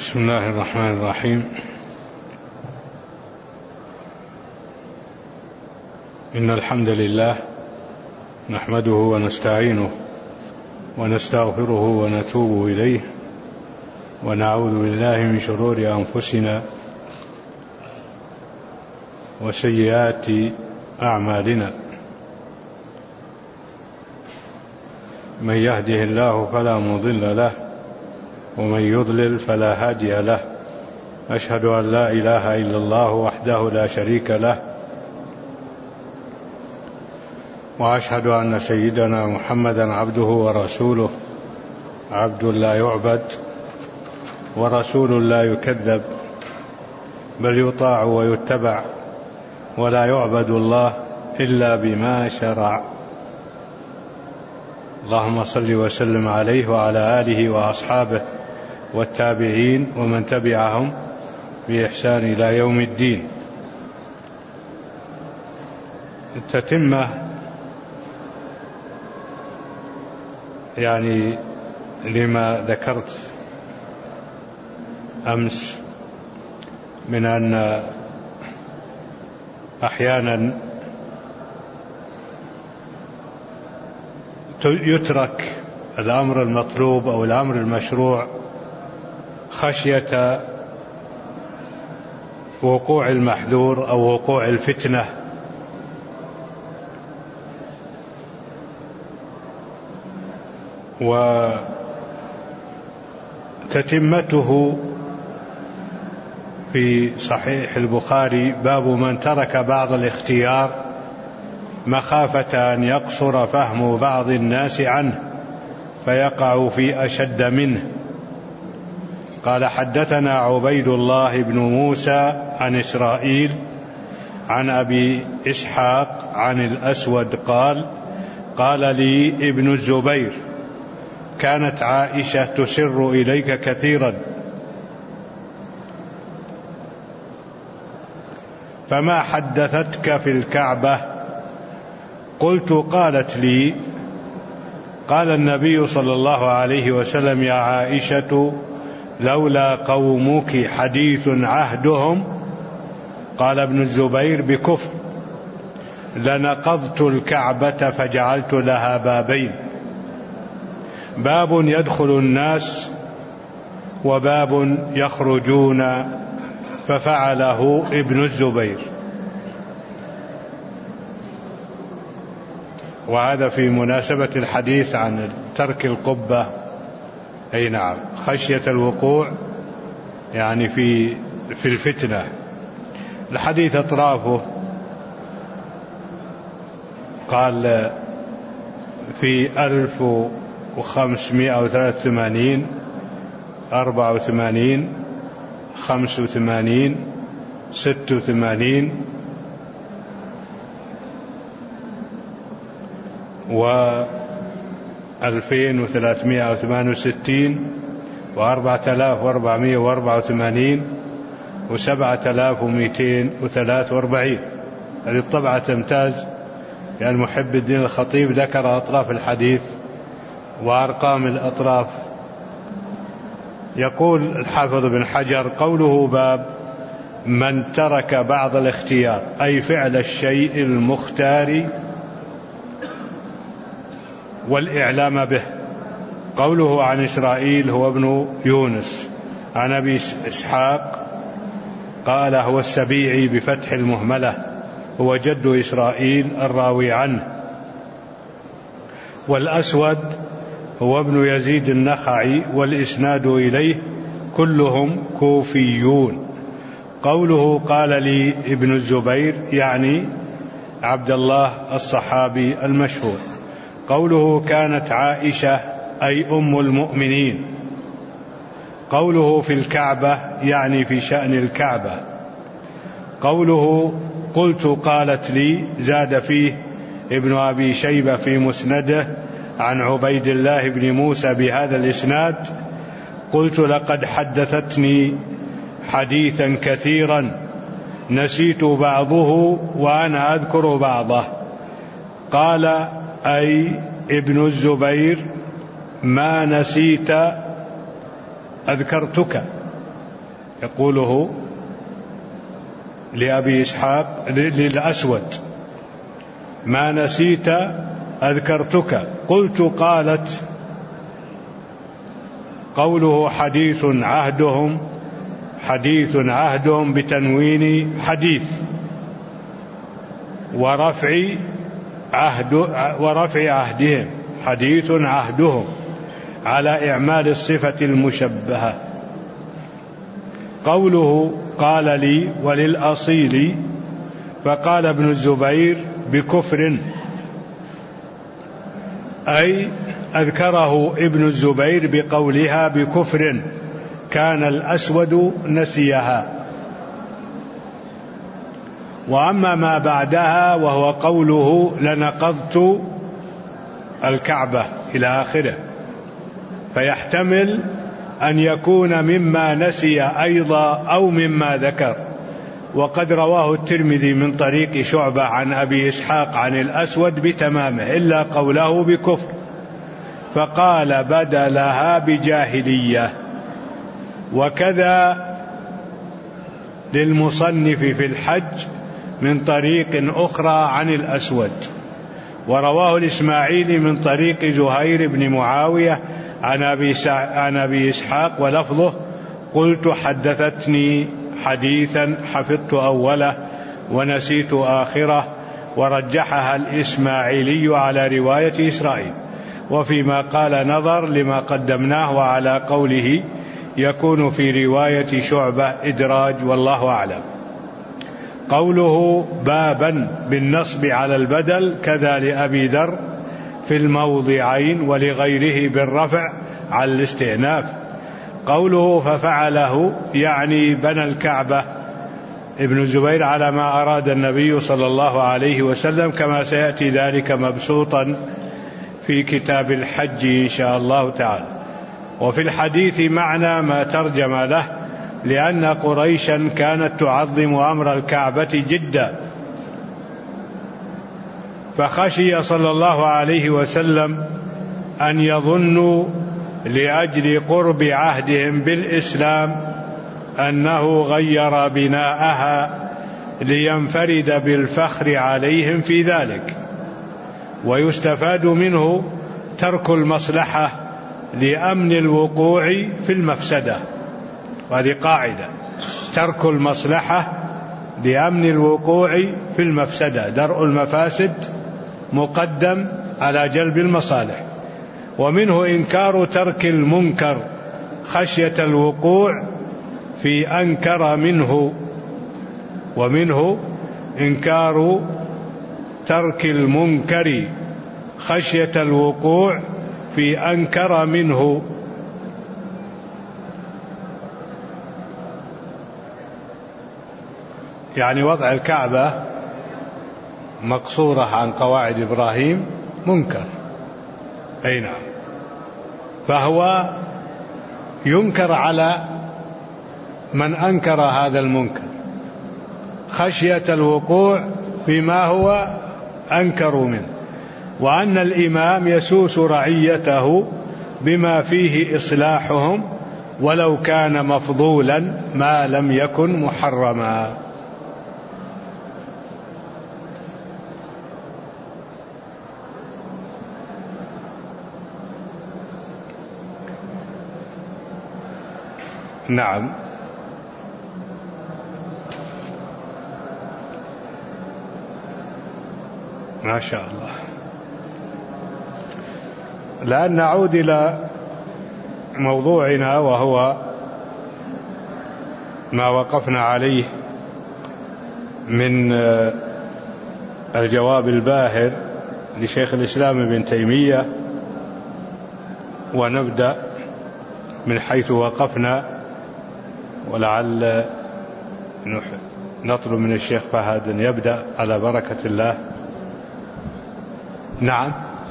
بسم الله الرحمن الرحيم. إن الحمد لله نحمده ونستعينه ونستغفره ونتوب إليه ونعوذ بالله من شرور أنفسنا وسيئات أعمالنا. من يهده الله فلا مضل له ومن يضلل فلا هادي له. أشهد أن لا إله إلا الله وحده لا شريك له، وأشهد أن سيدنا محمدا عبده ورسوله، عبد لا يعبد ورسول لا يكذب، بل يطاع ويتبع، ولا يعبد الله إلا بما شرع. اللهم صل وسلم عليه وعلى آله وأصحابه والتابعين ومن تبعهم بإحسان إلى يوم الدين. تتمة لما ذكرت أمس من أن أحيانا يترك الأمر المطلوب أو الأمر المشروع خشية وقوع المحذور أو وقوع الفتنة، وتتمته في صحيح البخاري: باب من ترك بعض الاختيار مخافة أن يقصر فهم بعض الناس عنه فيقع في أشد منه. قال: حدثنا عبيد الله بن موسى عن إسرائيل عن أبي إسحاق عن الأسود قال: قال لي ابن الزبير: كانت عائشة تسر إليك كثيرا، فما حدثتك في الكعبة؟ قلت: قالت لي: قال النبي صلى الله عليه وسلم: يا عائشة، لولا قومك حديث عهدهم، قال ابن الزبير بكفر، لنقضت الكعبة فجعلت لها بابين: باب يدخل الناس وباب يخرجون، ففعله ابن الزبير. وهذا في مناسبة الحديث عن ترك القبة، أي نعم، خشية الوقوع في الفتنة. الحديث أطرافه قال في 1583 84 85 86 و2368 و4484 و7243. هذه الطبعة تمتاز، محب الدين الخطيب ذكر أطراف الحديث وأرقام الأطراف. يقول الحافظ بن حجر: قوله باب من ترك بعض الاختيار، أي فعل الشيء المختار والإعلام به. قوله عن إسرائيل هو ابن يونس عن أبي إسحاق قال هو السبيعي بفتح المهملة، هو جد إسرائيل الراوي عنه. والأسود هو ابن يزيد النخعي، والإسناد إليه كلهم كوفيون. قوله قال لي ابن الزبير يعني عبد الله الصحابي المشهور. قوله كانت عائشة أي أم المؤمنين. قوله في الكعبة يعني في شأن الكعبة. قوله قلت قالت لي زاد فيه ابن أبي شيبة في مسنده عن عبيد الله بن موسى بهذا الإسناد: قلت لقد حدثتني حديثا كثيرا نسيت بعضه وأنا أذكر بعضه. قال أي ابن الزبير: ما نسيت أذكرتك، يقوله لأبي إسحاق للأسود: ما نسيت أذكرتك. قلت: قالت. قوله حديث عهدهم بتنوين حديث، ورفع عهدهم، حديث عهدهم، على إعمال الصفة المشبهة. قوله قال لي وللأصيل، فقال ابن الزبير: بكفر، أي أذكره ابن الزبير بقولها بكفر، كان الأسود نسيها. وأما ما بعدها وهو قوله لنقضت الكعبة إلى آخره، فيحتمل أن يكون مما نسي أيضا أو مما ذكر. وقد رواه الترمذي من طريق شعبة عن أبي إسحاق عن الأسود بتمامه إلا قوله بكفر، فقال بدلها بجاهلية. وكذا للمصنف في الحج من طريق أخرى عن الأسود، ورواه الإسماعيلي من طريق زهير بن معاوية عن أبي إسحاق ولفظه: قلت حدثتني حديثا حفظت أوله ونسيت آخره، ورجحها الإسماعيلي على رواية إسرائيل. وفيما قال نظر لما قدمناه، وعلى قوله يكون في رواية شعبة إدراج، والله أعلم. قوله بابا بالنصب على البدل كذا لأبي ذر في الموضعين، ولغيره بالرفع على الاستئناف. قوله ففعله يعني بنى الكعبة ابن الزبير على ما أراد النبي صلى الله عليه وسلم، كما سيأتي ذلك مبسوطا في كتاب الحج إن شاء الله تعالى. وفي الحديث معنى ما ترجم له، لأن قريشا كانت تعظم أمر الكعبة جدا، فخشي صلى الله عليه وسلم أن يظنوا لأجل قرب عهدهم بالإسلام أنه غير بناءها لينفرد بالفخر عليهم في ذلك. ويستفاد منه ترك المصلحة لأمن الوقوع في المفسدة، وهذه قاعدة: ترك المصلحة لأمن الوقوع في المفسدة، درء المفاسد مقدم على جلب المصالح. ومنه إنكار ترك المنكر خشية الوقوع في أنكر منه، ومنه إنكار ترك المنكر خشية الوقوع في أنكر منه. يعني وضع الكعبة مقصورة عن قواعد إبراهيم منكر، أي نعم، فهو ينكر على من أنكر هذا المنكر خشية الوقوع فيما هو أنكر منه. وأن الإمام يسوس رعيته بما فيه إصلاحهم ولو كان مفضولا ما لم يكن محرما. نعم. ما شاء الله. الآن نعود إلى موضوعنا، وهو ما وقفنا عليه من الجواب الباهر لشيخ الإسلام ابن تيمية، ونبدأ من حيث وقفنا، ولعل نطلب من الشيخ فهد أن يبدأ على بركة الله. نعم.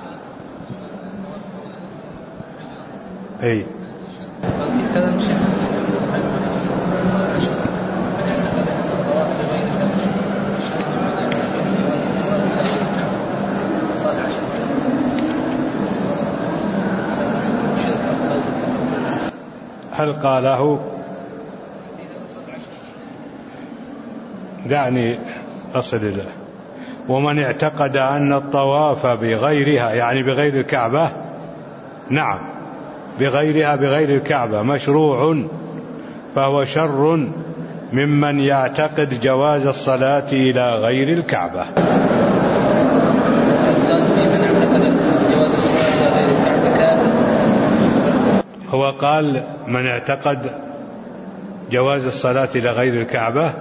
أي هل قاله دعني أصل إليه. ومن اعتقد أن الطواف بغيرها يعني بغير الكعبة، نعم بغيرها بغير الكعبة مشروع فهو شر ممن يعتقد جواز الصلاة إلى غير الكعبة. هو قال من اعتقد جواز الصلاة إلى غير الكعبة،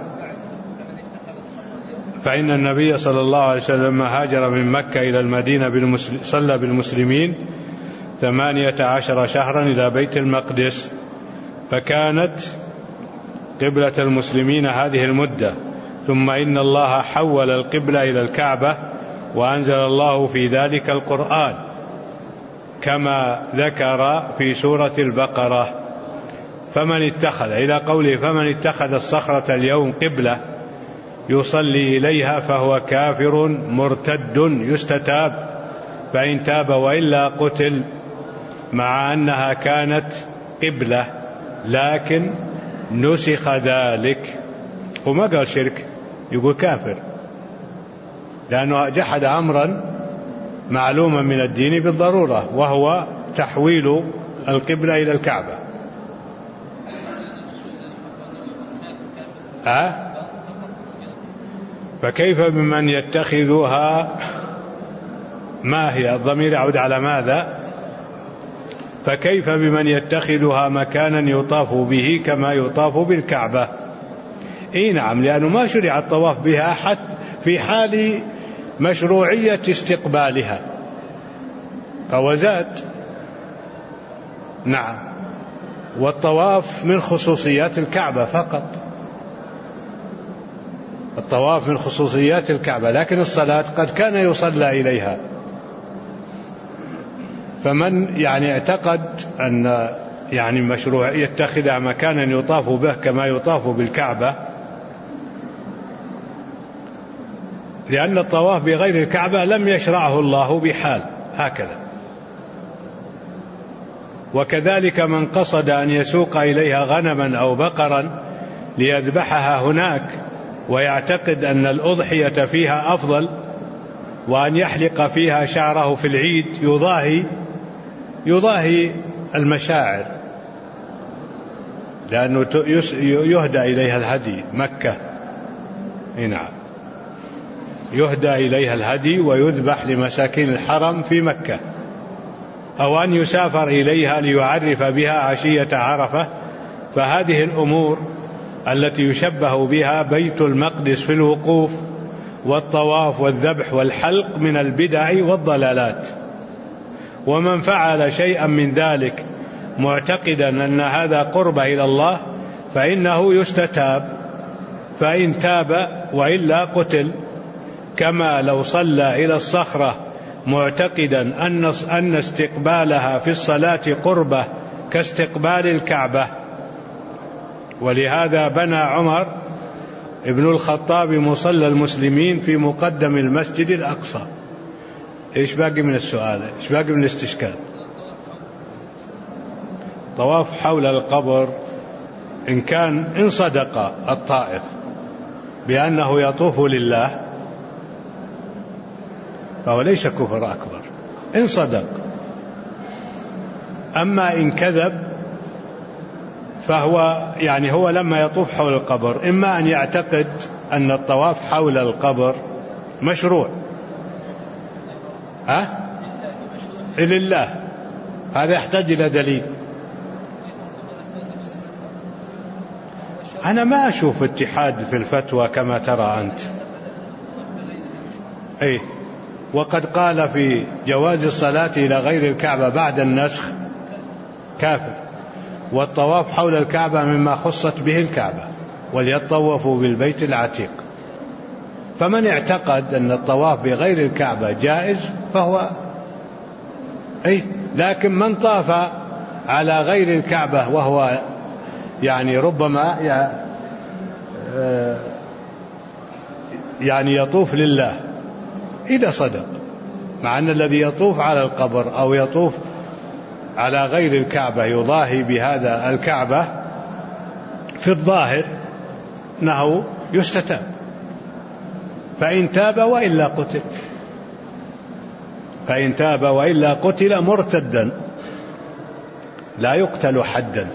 فإن النبي صلى الله عليه وسلم هاجر من مكة إلى المدينة صلى بالمسلمين 18 شهرا إلى بيت المقدس، فكانت قبلة المسلمين هذه المدة، ثم إن الله حول القبلة إلى الكعبة وأنزل الله في ذلك القرآن كما ذكر في سورة البقرة. فمن اتخذ إلى قوله فمن اتخذ الصخرة اليوم قبلة يصلي إليها فهو كافر مرتد يستتاب، فإن تاب وإلا قتل، مع أنها كانت قبلة لكن نسخ ذلك. وما قال شرك، يقول كافر، لأنه جحد أمرا معلوما من الدين بالضرورة وهو تحويل القبلة إلى الكعبة. فكيف بمن يتخذها، ما هي الضمير يعود على ماذا؟ فكيف بمن يتخذها مكانا يطاف به كما يطاف بالكعبة؟ نعم، لأنه ما شرع الطواف بها حتى في حال مشروعية استقبالها، فهو زاد. نعم، والطواف من خصوصيات الكعبة فقط، الطواف من خصوصيات الكعبة، لكن الصلاة قد كان يصلى إليها. فمن يعني اعتقد أن يعني مشروع يتخذها مكانا يطاف به كما يطاف بالكعبة، لأن الطواف بغير الكعبة لم يشرعه الله بحال هكذا. وكذلك من قصد أن يسوق إليها غنما أو بقرا ليذبحها هناك ويعتقد أن الأضحية فيها أفضل، وأن يحلق فيها شعره في العيد يضاهي المشاعر، لأنه يهدى إليها الهدي مكة. نعم، يهدى إليها الهدي ويذبح لمساكين الحرم في مكة، أو أن يسافر إليها ليعرف بها عشية عرفة. فهذه الأمور التي يشبه بها بيت المقدس في الوقوف والطواف والذبح والحلق من البدع والضلالات. ومن فعل شيئا من ذلك معتقدا أن هذا قربة إلى الله فإنه يستتاب، فإن تاب وإلا قتل، كما لو صلى إلى الصخرة معتقدا أن استقبالها في الصلاة قربة كاستقبال الكعبة. ولهذا بنى عمر ابن الخطاب مصلى المسلمين في مقدم المسجد الأقصى. إيش باقي من السؤال؟ إيش باقي من الاستشكال؟ طواف حول القبر إن صدق الطائف بأنه يطوف لله فهو ليس كفر أكبر إن صدق. أما إن كذب فهو يعني هو لما يطوف حول القبر إما أن يعتقد أن الطواف حول القبر مشروع لله، هذا يحتاج إلى دليل. أنا ما أشوف اتحاد في الفتوى كما ترى أنت. وقد قال في جواز الصلاة إلى غير الكعبة بعد النسخ كافر، والطواف حول الكعبة مما خصت به الكعبة، وليطوفوا بالبيت العتيق. فمن اعتقد أن الطواف بغير الكعبة جائز فهو لكن من طاف على غير الكعبة وهو يعني ربما يعني يطوف لله إذا صدق، مع أن الذي يطوف على القبر أو يطوف على غير الكعبة يضاهي بهذا الكعبة في الظاهر أنه يستتاب. فإن تاب وإلا قتل، فإن تاب وإلا قتل مرتدا لا يقتل حدا،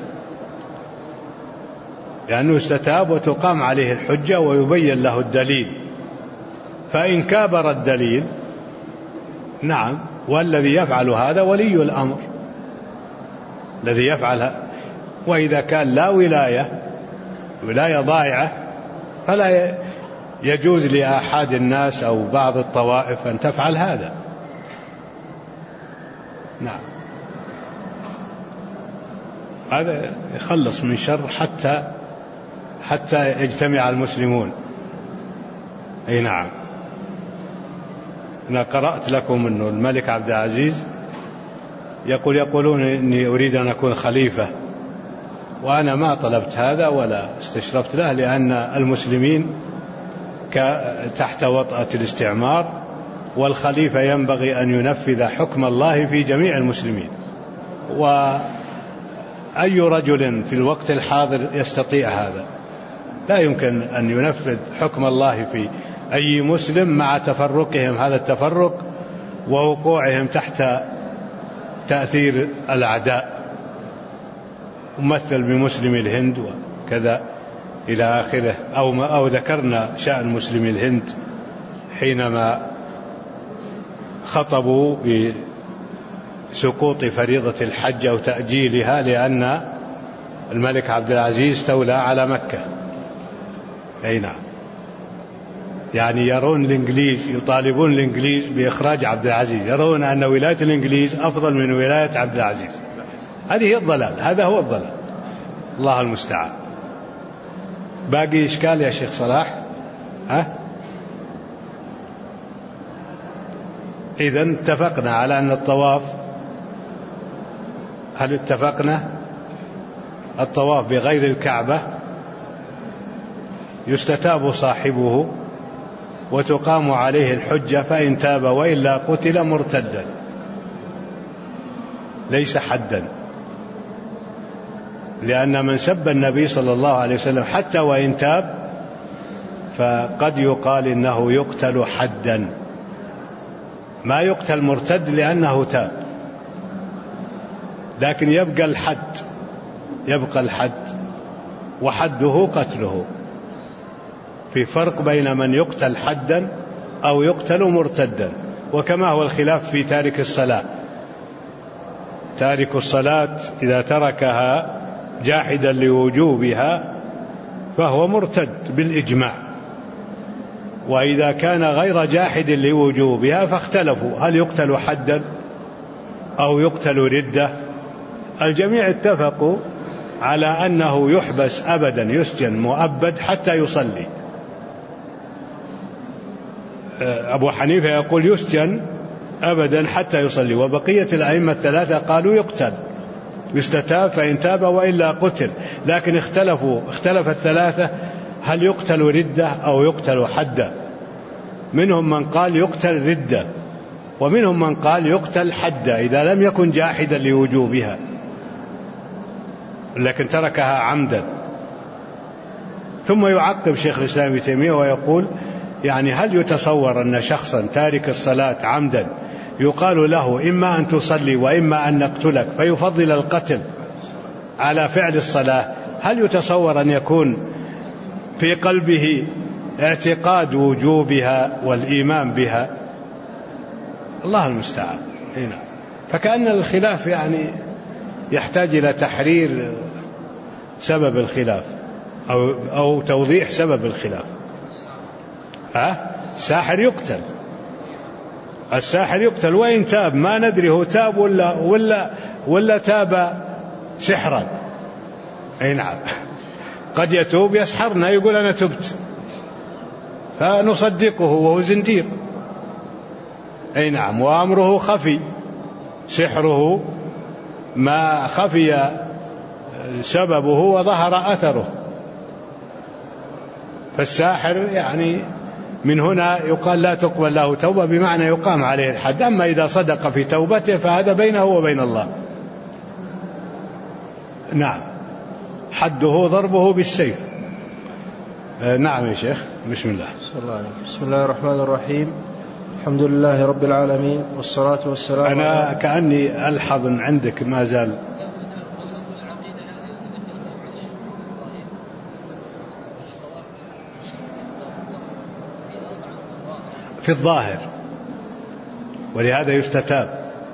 لأنه استتاب وتقام عليه الحجة ويبين له الدليل. فإن كابر الدليل نعم، والذي يفعل هذا ولي الأمر الذي يفعل. وإذا كان لا ولاية ضائعة فلا يجوز لأحد الناس أو بعض الطوائف أن تفعل هذا. نعم، هذا يخلص من شر حتى يجتمع المسلمون. أي نعم. أنا قرأت لكم أنه الملك عبد العزيز يقولون إني أريد أن أكون خليفة، وأنا ما طلبت هذا ولا استشرفت له، لأن المسلمين تحت وطأة الاستعمار، والخليفة ينبغي أن ينفذ حكم الله في جميع المسلمين. وأي رجل في الوقت الحاضر يستطيع هذا؟ لا يمكن أن ينفذ حكم الله في أي مسلم مع تفرقهم هذا التفرق ووقوعهم تحت تأثير الأعداء، ممثل بمسلم الهند وكذا إلى آخره. أو ذكرنا شأن مسلم الهند حينما خطبوا بسقوط فريضة الحج أو تأجيلها، لأن الملك عبد العزيز استولى على مكة. أي نعم، يعني يرون الإنجليز يطالبون الإنجليز بإخراج عبد العزيز، يرون أن ولاية الإنجليز أفضل من ولاية عبد العزيز. هذه هي الضلال، هذا هو الضلال، الله المستعان. باقي إشكال يا شيخ صلاح؟ إذن اتفقنا على أن الطواف، هل اتفقنا الطواف بغير الكعبة يستتاب صاحبه وتقام عليه الحجة، فإن تاب وإلا قتل مرتدا، ليس حدا، لأن من سب النبي صلى الله عليه وسلم حتى وإن تاب فقد يقال إنه يقتل حدا، ما يقتل مرتد لأنه تاب، لكن يبقى الحد وحده قتله. في فرق بين من يقتل حدا أو يقتل مرتدا. وكما هو الخلاف في تارك الصلاة، تارك الصلاة إذا تركها جاحدا لوجوبها فهو مرتد بالإجماع، وإذا كان غير جاحد لوجوبها فاختلفوا هل يقتل حدا أو يقتل ردة. الجميع اتفقوا على أنه يحبس أبدا، يسجن مؤبد حتى يصلي. أبو حنيفة يقول يسجن أبدا حتى يصلي، وبقية الأئمة الثلاثة قالوا يقتل، يستتاب فإن تاب وإلا قتل. لكن اختلف الثلاثة هل يقتل ردة أو يقتل حدا. منهم من قال يقتل ردة، ومنهم من قال يقتل حدا إذا لم يكن جاحدا لوجوبها لكن تركها عمدا. ثم يعقب شيخ الإسلام ابن تيمية ويقول يعني هل يتصور أن شخصا تارك الصلاة عمدا يقال له إما أن تصلي وإما أن نقتلك فيفضل القتل على فعل الصلاة؟ هل يتصور أن يكون في قلبه اعتقاد وجوبها والإيمان بها؟ الله المستعان. هنا فكأن الخلاف يعني يحتاج إلى تحرير سبب الخلاف أو توضيح سبب الخلاف. الساحر يقتل، الساحر يقتل وإن تاب، ما ندري هو تاب ولا تاب سحرا. أي نعم، قد يتوب يسحرنا يقول أنا تبت فنصدقه وهو زنديق. أي نعم، وأمره خفي، سحره ما خفي سببه وظهر أثره. فالساحر يعني من هنا يقال لا تقبل له توبة، بمعنى يقام عليه الحد. أما إذا صدق في توبته فهذا بينه وبين الله. نعم، حده ضربه بالسيف. نعم يا شيخ. بسم الله. بسم الله الرحمن الرحيم. الحمد لله رب العالمين، والصلاة والسلام. أنا كأني ألحظ عندك ما زال في الظاهر، ولهذا يستتاب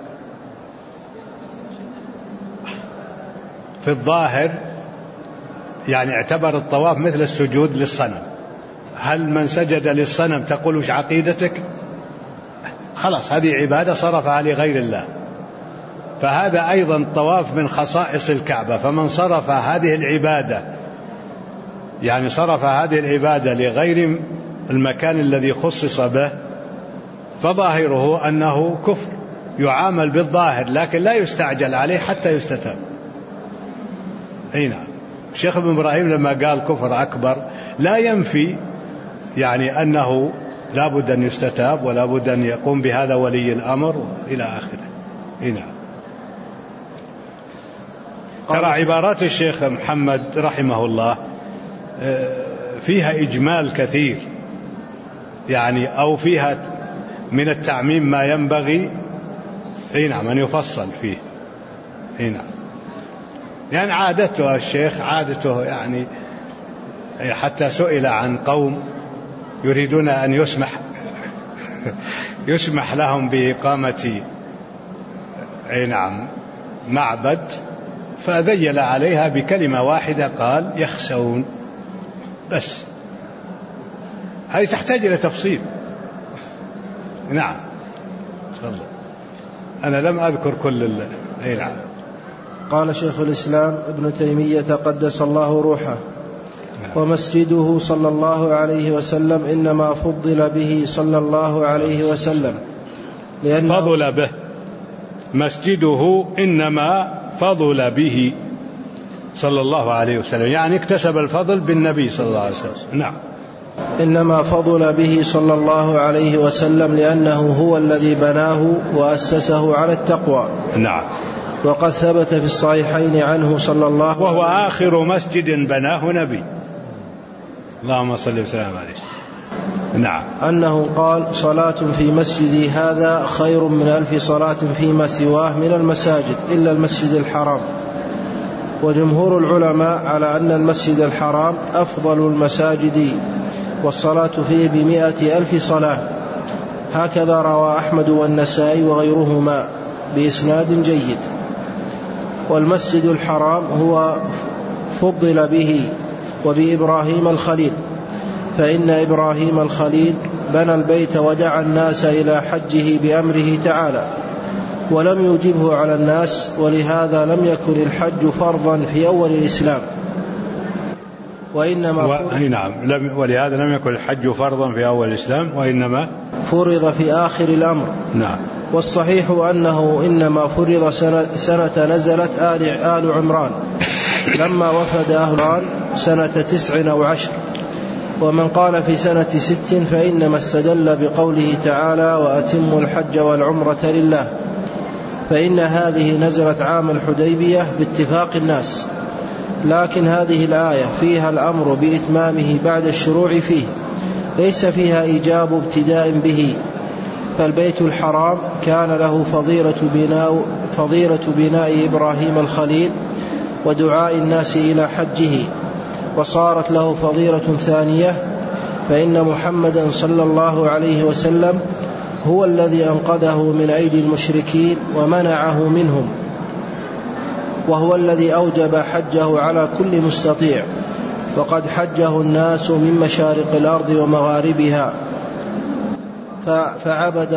في الظاهر، يعني اعتبر الطواف مثل السجود للصنم. هل من سجد للصنم تقول وش عقيدتك؟ خلاص هذه عبادة صرفها لغير الله. فهذا أيضا الطواف من خصائص الكعبة، فمن صرف هذه العبادة، يعني صرف هذه العبادة لغير المكان الذي خصص به، فظاهره أنه كفر، يعامل بالظاهر لكن لا يستعجل عليه حتى يستتاب. نعم. الشيخ ابن إبراهيم لما قال كفر أكبر لا ينفي يعني أنه لا بد أن يستتاب ولا بد أن يقوم بهذا ولي الأمر إلى آخره. نعم. ترى عبارات الشيخ محمد رحمه الله فيها إجمال كثير، يعني أو فيها من التعميم ما ينبغي نعم أن يفصل فيه. نعم. يعني عادته الشيخ، عادته يعني حتى سئل عن قوم يريدون أن يسمح لهم بإقامة نعم معبد، فذيل عليها بكلمة واحدة، قال يخسون. بس هذه تحتاج إلى تفصيل. نعم. تفضل. أنا لم أذكر كل نعم. قال شيخ الإسلام ابن تيمية قدس الله روحه: ومسجده صلى الله عليه وسلم إنما فضل به صلى الله عليه وسلم لأنه فضل به، مسجده إنما فضل به صلى الله عليه وسلم، يعني اكتسب الفضل بالنبي صلى الله عليه وسلم. نعم. إنما فضل به صلى الله عليه وسلم لأنه هو الذي بناه وأسسه على التقوى. نعم. وقد ثبت في الصحيحين عنه صلى الله عليه وسلم، وهو آخر مسجد بناه نبي، اللهم صل وسلم عليه. نعم. أنه قال: صلاة في مسجدي هذا خير من 1000 صلاة فيما سواه من المساجد إلا المسجد الحرام. وجمهور العلماء على أن المسجد الحرام أفضل المساجد والصلاة فيه ب100,000 صلاة. هكذا روى أحمد والنسائي وغيرهما بإسناد جيد. والمسجد الحرام هو فضل به وبإبراهيم الخليل، فإن إبراهيم الخليل بنى البيت ودعا الناس إلى حجه بأمره تعالى، ولم يجبه على الناس، ولهذا لم يكن الحج فرضا في أول الإسلام، وإنما ولهذا لم يكن الحج فرضا في أول الإسلام، وإنما فرض في آخر الأمر. نعم. والصحيح أنه إنما فرض سنة نزلت آل عمران لما وفد أهل عمران سنة 9 أو 10. ومن قال في سنة 6 فإنما استدل بقوله تعالى: وأتموا الحج والعمرة لله، فإن هذه نزلت عام الحديبية باتفاق الناس. لكن هذه الآية فيها الأمر بإتمامه بعد الشروع فيه، ليس فيها إيجاب ابتداء به. فالبيت الحرام كان له فضيلة بناء إبراهيم الخليل ودعاء الناس إلى حجه، وصارت له فضيلة ثانية، فإن محمدا صلى الله عليه وسلم هو الذي أنقذه من أيدي المشركين ومنعه منهم، وهو الذي أوجب حجه على كل مستطيع، وقد حجه الناس من مشارق الأرض ومغاربها، فعبد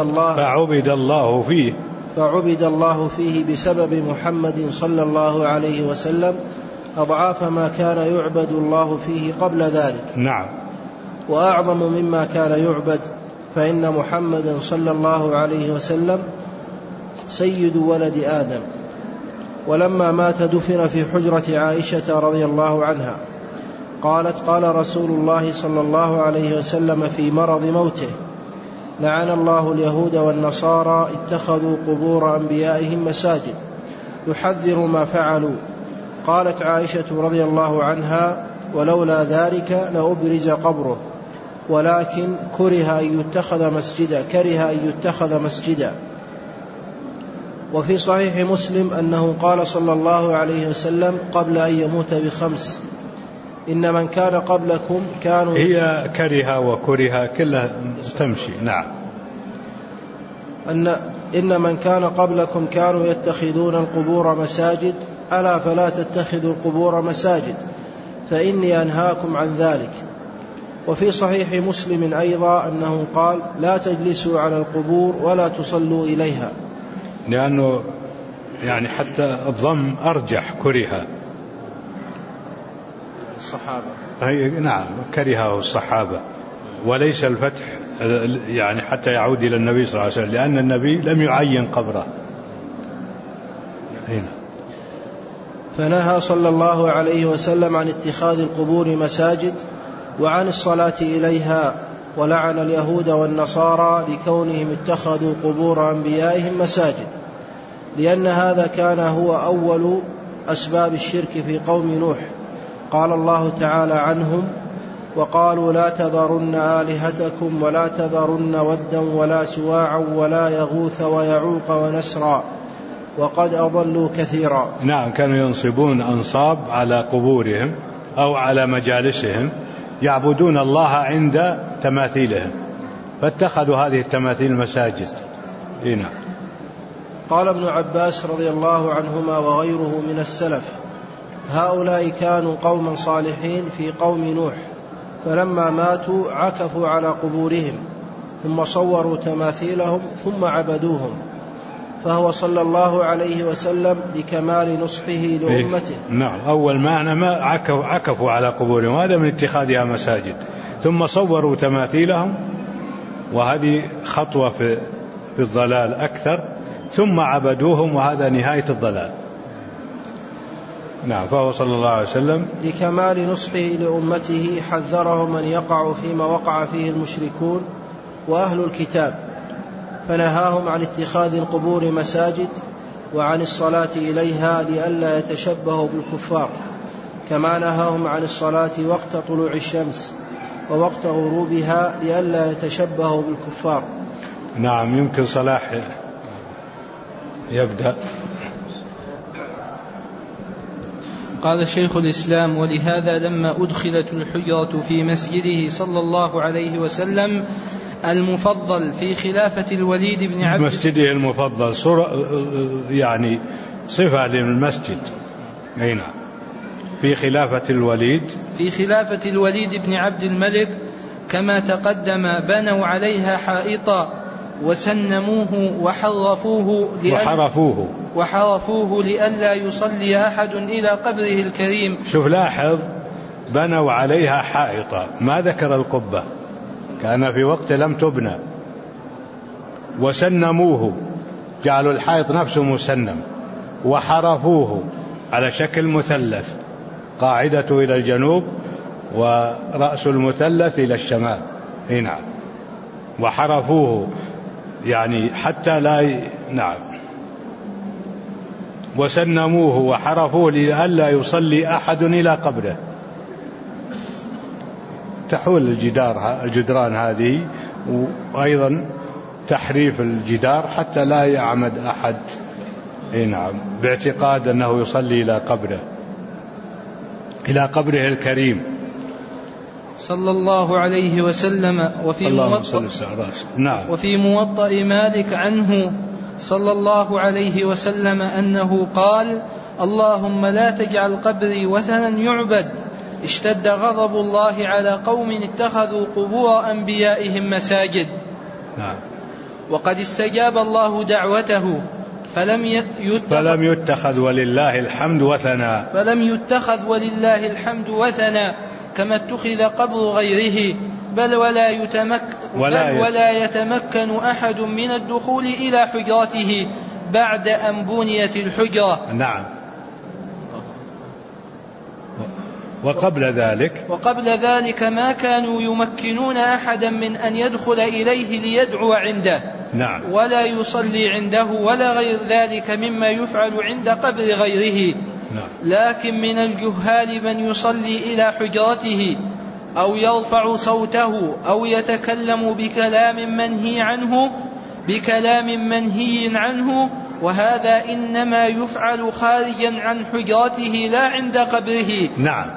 الله فيه بسبب محمد صلى الله عليه وسلم أضعاف ما كان يعبد الله فيه قبل ذلك. نعم. وأعظم مما كان يعبد، فإن محمدا صلى الله عليه وسلم سيد ولد آدم. ولما مات دفن في حجرة عائشة رضي الله عنها، قالت: قال رسول الله صلى الله عليه وسلم في مرض موته: لعن الله اليهود والنصارى اتخذوا قبور أنبيائهم مساجد، يحذر ما فعلوا. قالت عائشة رضي الله عنها: ولولا ذلك لأبرز قبره، ولكن كره أن يتخذ مسجدا. وفي صحيح مسلم أنه قال صلى الله عليه وسلم قبل أن يموت ب5: إن من كان قبلكم كانوا، هي كره وكره كلها تمشي. نعم. إن من كان قبلكم كانوا يتخذون القبور مساجد، ألا فلا تتخذوا القبور مساجد، فإني أنهاكم عن ذلك. وفي صحيح مسلم أيضا أنه قال: لا تجلسوا على القبور ولا تصلوا إليها، لأنه يعني حتى الضم أرجح كره الصحابة. نعم، كرهه الصحابة، وليس الفتح يعني حتى يعود إلى النبي صلى الله عليه وسلم، لأن النبي لم يعين قبره. هنا. فنهى صلى الله عليه وسلم عن اتخاذ القبور مساجد وعن الصلاة إليها، ولعن اليهود والنصارى لكونهم اتخذوا قبور أنبيائهم مساجد، لأن هذا كان هو أول أسباب الشرك في قوم نوح. قال الله تعالى عنهم: وقالوا لا تذرن آلهتكم ولا تذرن ودا ولا سواعا ولا يغوث ويعوق ونسرا وقد أضلوا كثيرا. نعم، كانوا ينصبون أنصاب على قبورهم أو على مجالسهم، يعبدون الله عند تماثيلهم، فاتخذوا هذه التماثيل مساجد. هنا. قال ابن عباس رضي الله عنهما وغيره من السلف: هؤلاء كانوا قوما صالحين في قوم نوح، فلما ماتوا عكفوا على قبورهم ثم صوروا تماثيلهم ثم عبدوهم، فهو صلى الله عليه وسلم بكمال نصحه لأمته. نعم، أول ما عكفوا على قبورهم، هذا من اتخاذها مساجد، ثم صوروا تماثيلهم، وهذه خطوة في الضلال أكثر، ثم عبدوهم، وهذا نهاية الضلال. نعم. فهو صلى الله عليه وسلم لكمال نصحه لأمته حذرهم أن يقعوا فيما وقع فيه المشركون وأهل الكتاب، فنهاهم عن اتخاذ القبور مساجد وعن الصلاة إليها لئلا يتشبهوا بالكفار، كما نهاهم عن الصلاة وقت طلوع الشمس ووقت غروبها لئلا يتشبهوا بالكفار. نعم. يمكن صلاح يبدأ. قال شيخ الإسلام: ولهذا لما أدخلت الحجرة في مسجده صلى الله عليه وسلم المفضل في خلافة الوليد بن عبد مسجده المفضل يعني صفة للمسجد. نعم. في خلافة الوليد بن عبد الملك كما تقدم بنوا عليها حائطا وسنموه وحرفوه لئلا يصلي أحد إلى قبره الكريم. شوف، لاحظ، بنوا عليها حائطا، ما ذكر القبة، كان في وقت لم تبنى. وسنموه، جعلوا الحائط نفسه مسنم. وحرفوه على شكل مثلث، قاعدته إلى الجنوب ورأس المثلث إلى الشمال. نعم. وحرفوه يعني حتى لا. نعم. وسنموه وحرفوه لئلا يصلي أحد إلى قبره. تحول الجدران هذه، وأيضا تحريف الجدار حتى لا يعمد أحد. نعم. باعتقاد أنه يصلي إلى قبره الكريم صلى الله عليه وسلم. وفي موطأ مالك عنه صلى الله عليه وسلم أنه قال: اللهم لا تجعل قبري وثنا يعبد، اشتد غضب الله على قوم اتخذوا قبور أنبيائهم مساجد. نعم. وقد استجاب الله دعوته فلم يتخذ ولله الحمد وثنا كما اتخذ قبر غيره، بل ولا يتمكن أحد من الدخول إلى حجرته بعد أن بنيت الحجرة. نعم. وقبل ذلك ما كانوا يمكنون أحدا من أن يدخل إليه ليدعو عنده. نعم. ولا يصلي عنده ولا غير ذلك مما يفعل عند قبر غيره، لكن من الجهال من يصلي إلى حجرته أو يرفع صوته أو يتكلم بكلام منهي عنه، وهذا إنما يفعل خارجا عن حجرته لا عند قبره. نعم،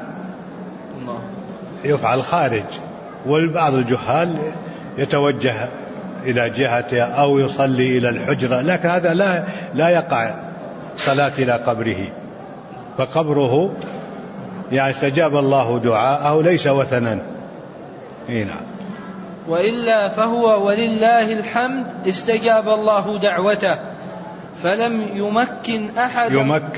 يفعل خارج، والبعض الجهال يتوجه إلى جهته أو يصلي إلى الحجرة، لكن هذا لا يقع صلاة إلى قبره، فقبره يعني استجاب الله دعاءه ليس وثنا. نعم. وإلا فهو ولله الحمد استجاب الله دعوته، فلم يمكن أحد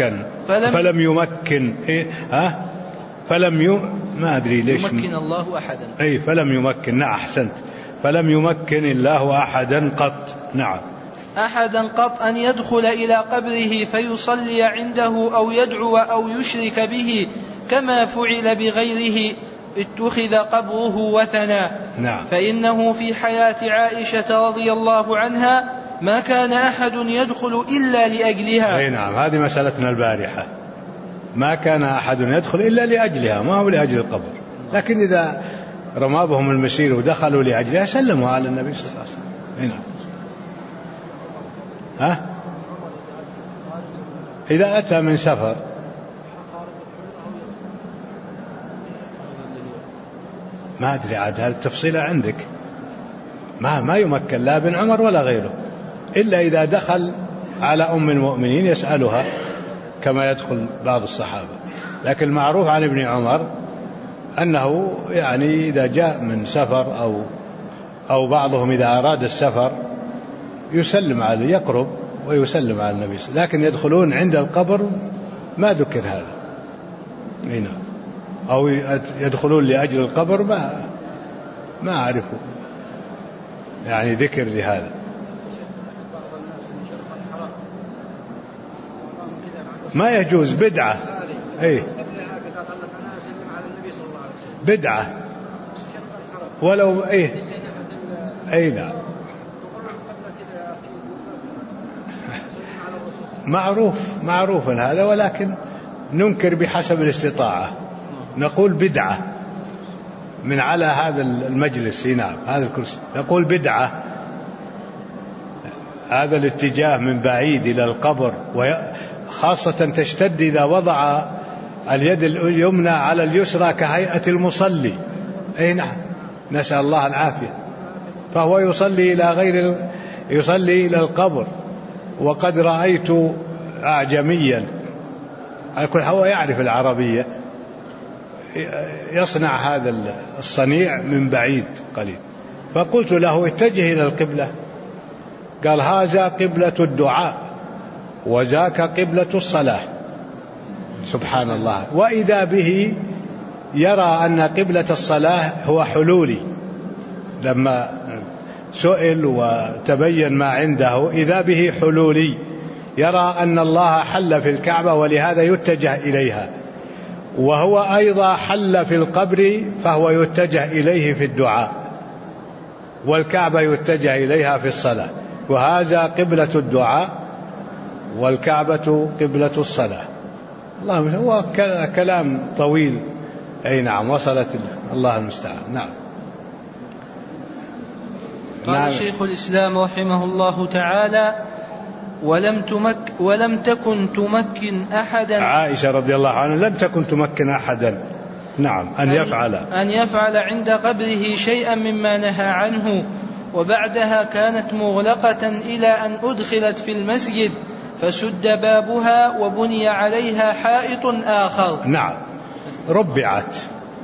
ما أدري ليش يمكن الله أحدا. فلم يمكن. نعم، أحسنت. فلم يمكن الله أحدا قط. نعم، أحدا قط أن يدخل إلى قبره فيصلي عنده أو يدعو أو يشرك به، كما فعل بغيره اتخذ قبره وثنا. نعم. فإنه في حياة عائشة رضي الله عنها ما كان أحد يدخل إلا لأجلها. نعم، هذه مسألتنا البارحة، ما كان أحد يدخل إلا لأجلها، ما هو لأجل القبر، لكن إذا رمى بهم المسير ودخلوا لأجلها سلموا على النبي صلى الله عليه وسلم. إذا أتى من سفر ما أدري عاد، هذه التفصيلة عندك، ما يمكن لا ابن عمر ولا غيره، إلا إذا دخل على أم المؤمنين يسألها كما يدخل بعض الصحابة، لكن المعروف عن ابن عمر أنه يعني إذا جاء من سفر أو بعضهم إذا أراد السفر يسلم عليه، يقرب ويسلم على النبي، لكن يدخلون عند القبر ما ذكر هذا. هنا أو يدخلون لأجل القبر ما أعرفه يعني ذكر لهذا. ما يجوز، بدعة. بدعة ولو نعم، معروف هذا، ولكن ننكر بحسب الاستطاعة، نقول بدعة من على هذا المجلس. نعم، هذا الكرسي نقول بدعة، هذا الاتجاه من بعيد إلى القبر، وخاصة تشتد إذا وضع اليد اليمنى على اليسرى كهيئة المصلي. نعم، نسأل الله العافية، فهو يصلي إلى القبر. وقد رأيت أعجميا هو يعرف العربية يصنع هذا الصنيع من بعيد قليل، فقلت له اتجه إلى القبلة، قال هذا قبلة الدعاء وذاك قبلة الصلاة. سبحان الله. وإذا به يرى أن قبلة الصلاة هو حلولي، لما سئل وتبين ما عنده إذا به حلولي، يرى أن الله حل في الكعبة ولهذا يتجه إليها، وهو أيضا حل في القبر فهو يتجه إليه في الدعاء، والكعبة يتجه إليها في الصلاة، وهذا قبلة الدعاء والكعبة قبلة الصلاة. الله، هو كلام طويل. نعم، وصلت الله المستعان. نعم. قال شيخ الإسلام رحمه الله تعالى: ولم تكن تمكن أحدا، عائشة رضي الله عنها لم تكن تمكن أحدا، نعم، أن يفعل عند قبره شيئا مما نهى عنه، وبعدها كانت مغلقة إلى أن أدخلت في المسجد فسد بابها وبني عليها حائط آخر. نعم، ربعت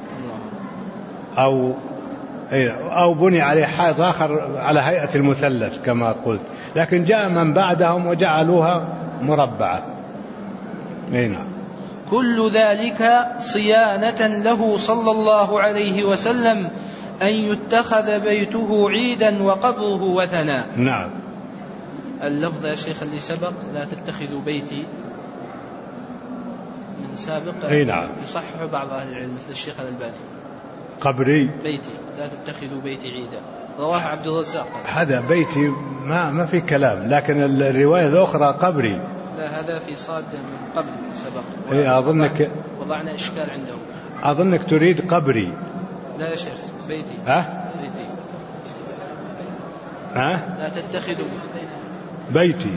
أو بني عليه حائط آخر على هيئة المثلث كما قلت، لكن جاء من بعدهم وجعلوها مربعة. نعم. كل ذلك صيانة له صلى الله عليه وسلم أن يتخذ بيته عيدا وقبره وثنا. نعم. اللفظ يا شيخ اللي سبق لا تتخذوا بيتي من سابق. نعم. يصحح بعض أهل العلم مثل الشيخ الألباني. قبري بيتي لا تتخذوا بيتي عيدا، رواه عبد الرزاق. هذا بيتي ما في كلام، لكن الرواية الأخرى قبري لا هذا في صاد من قبل سبق. إيه أظنك وضعنا إشكال عنده. أظنك تريد قبري. لا يا شيخ بيتي. بيتي. لا تتخذوا بيتي.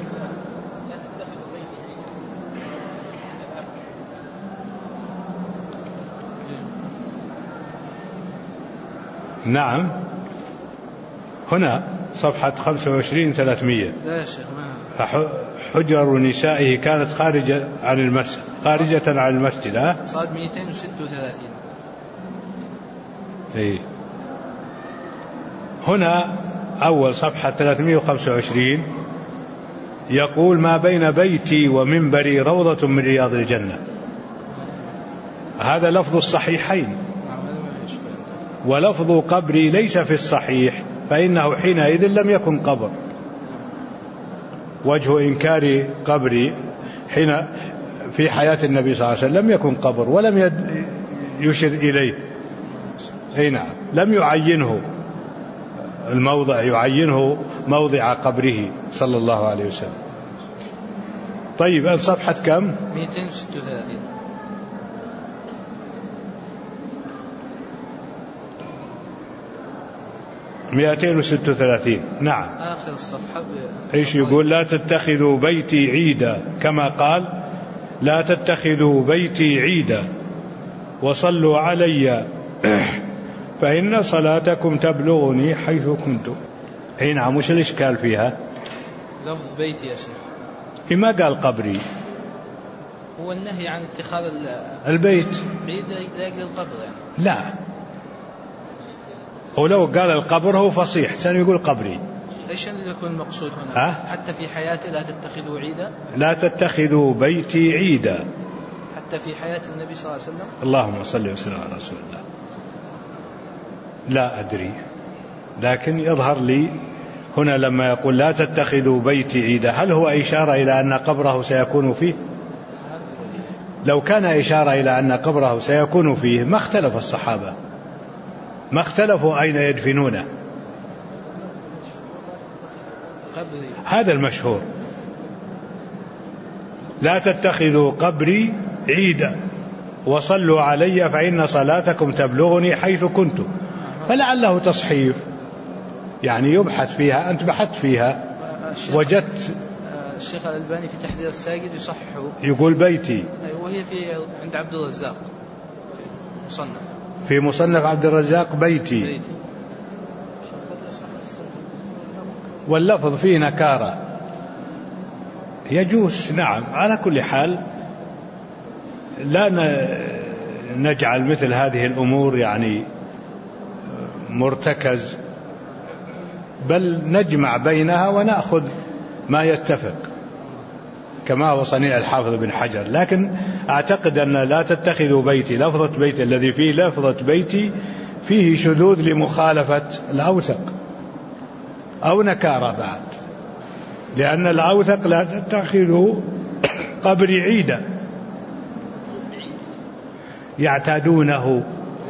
نعم هنا صفحة 25-300. لا يا شيخ حجر نسائه كانت خارجة عن المسجد. صاد 236. إيه. هنا أول صفحة 325 يقول ما بين بيتي ومنبري روضة من رياض الجنة. هذا لفظ الصحيحين، ولفظ قبري ليس في الصحيح، فإنه حينئذ لم يكن قبر. وجه إنكار قبري حين في حياة النبي صلى الله عليه وسلم لم يكن قبر ولم يشر إليه. أي نعم، لم يعينه الموضع، يعينه موضع قبره صلى الله عليه وسلم. طيب الصفحة كم؟ 236. 236. نعم آخر الصفحة. إيش يقول؟ لا تتخذوا بيتي عيدا، كما قال لا تتخذوا بيتي عيدا وصلوا علي فإن صلاتكم تبلغني حيث كنتم. أي نعم. وش الإشكال فيها؟ لفظ بيتي يا شيخ. ما قال قبري. هو النهي عن اتخاذ البيت عيد لأجل القبر يعني. لا، ولو قال القبر هو فصيح، سنة يقول قبري. ايش اللي يكون المقصود هنا؟ حتى في حياته لا تتخذوا عيدا. لا تتخذوا بيتي عيدا. حتى في حياة النبي صلى الله عليه وسلم. اللهم صل وسلم على رسول الله. لا أدري، لكن يظهر لي هنا لما يقول لا تتخذوا بيتي عيدا، هل هو إشارة إلى أن قبره سيكون فيه؟ لو كان إشارة إلى أن قبره سيكون فيه ما اختلف الصحابة، ما اختلفوا أين يدفنونه. هذا المشهور. لا تتخذوا قبري عيدا وصلوا علي فإن صلاتكم تبلغني حيث كنتم. فلعله تصحيف، يعني يبحث فيها. أنت بحثت فيها وجدت الشيخ الألباني في تحذير الساجد يصححه، يقول بيتي. وهي في عند عبد الرزاق في مصنف عبد الرزاق بيتي. واللفظ فيه نكارة يجوز. نعم. على كل حال لا نجعل مثل هذه الأمور يعني مرتكز، بل نجمع بينها ونأخذ ما يتفق كما هو صنيع الحافظ بن حجر. لكن أعتقد أن لا تتخذوا بيتي، لفظة بيتي الذي فيه لفظة بيتي فيه شذوذ لمخالفة الأوثق أو نكارة بعد، لأن الأوثق لا تتخذوا قبري عيدا يعتادونه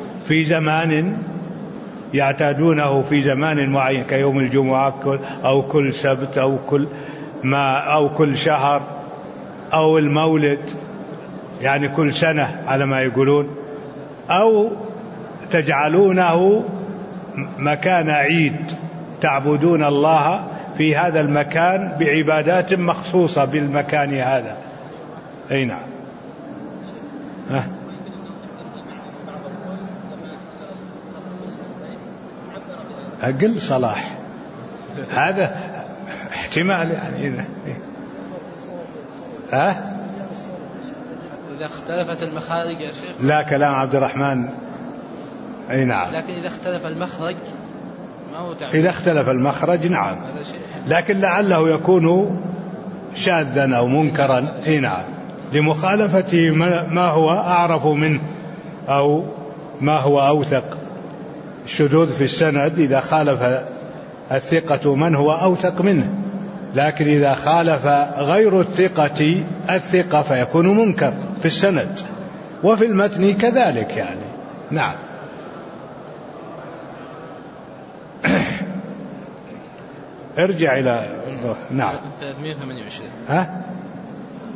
في زمان معين كيوم الجمعة أو كل سبت أو كل شهر أو المولد، يعني كل سنة على ما يقولون، أو تجعلونه مكان عيد تعبدون الله في هذا المكان بعبادات مخصوصة بالمكان هذا. أي نعم. أقل صلاح هذا احتمال يعني. إذا اختلفت المخارج يا شيخ. لا، كلام عبد الرحمن. أي نعم. لكن إذا اختلف المخرج ما هو تعبير. إذا اختلف المخرج نعم، لكن لعله يكون شاذا أو منكرا. أي نعم، لمخالفة ما هو أعرف منه أو ما هو أوثق. الشذوذ في السند إذا خالف الثقة من هو أوثق منه، لكن إذا خالف غير الثقة فيكون منكر في السند وفي المتن كذلك يعني. نعم. ارجع إلى. نعم. 328.